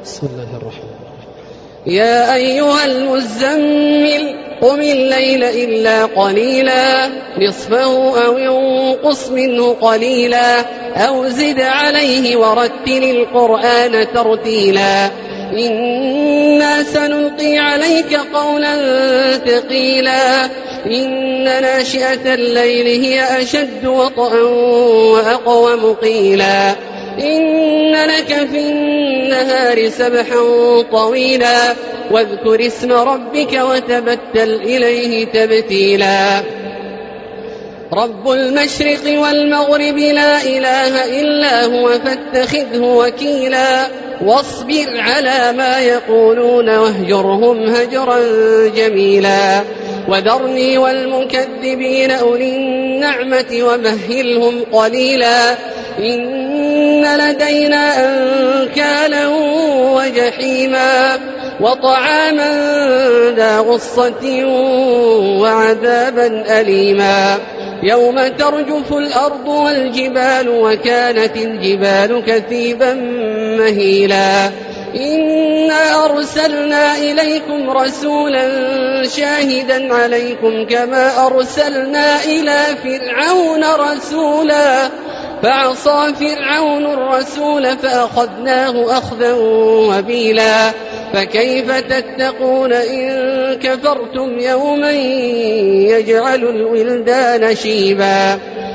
بسم الله الرحمن الرحيم. يا أيها المزمل قم الليل إلا قليلا نصفه أو ينقص منه قليلا أو زد عليه ورتل القرآن ترتيلا إنا سنلقي عليك قولا ثقيلا إن ناشئة الليل هي أشد وطئا وأقوم قيلا إن لك في النهار سبحا طويلا واذكر اسم ربك وتبتل إليه تبتيلا رب المشرق والمغرب لا إله إلا هو فاتخذه وكيلا واصبر على ما يقولون واهجرهم هجرا جميلا وذرني والمكذبين أولي النعمة ومهلهم قليلا إن لدينا أنكالا وجحيما وطعاما ذا غصة وعذابا أليما يوم ترجف الأرض والجبال وكانت الجبال كثيبا مهيلا إنا أرسلنا إليكم رسولا شاهدا عليكم كما أرسلنا إلى فرعون رسولا فعصى فرعون الرسول فأخذناه أخذا وبيلا فكيف تتقون إن كفرتم يوما يجعل الولدان شيبا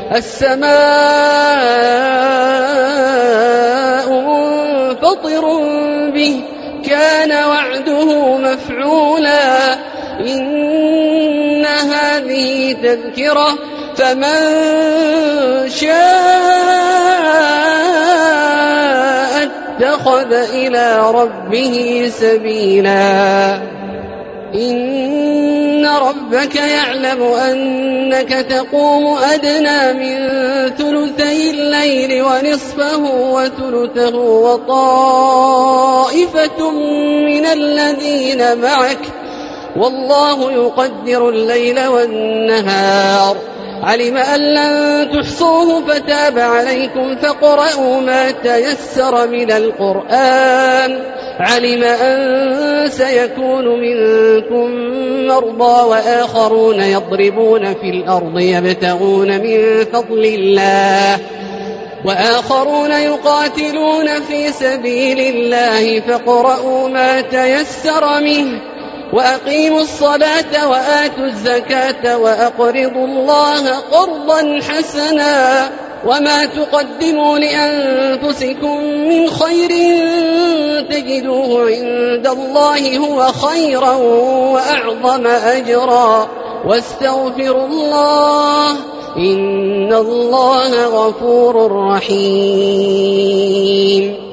السماء منفطر به كان وعده مفعولا إن هذه تذكرة فمن شاء اتخذ إلى ربه سبيلا إن ربك يعلم أنك تقوم أدنى من ثلثي الليل ونصفه وثلثه وطائفة من الذين معك والله يقدر الليل والنهار علم أن لن تحصوه فتاب عليكم فاقرؤوا ما تيسر من القرآن علم أن سيكون منكم مرضى وآخرون يضربون في الأرض يبتغون من فضل الله وآخرون يقاتلون في سبيل الله فاقرؤوا ما تيسر منه وأقيموا الصلاة وآتوا الزكاة وأقرضوا الله قرضا حسنا وما تقدموا لأنفسكم من خير تجدوه عند الله هو خيرا وأعظم أجرا واستغفروا الله إن الله غفور رحيم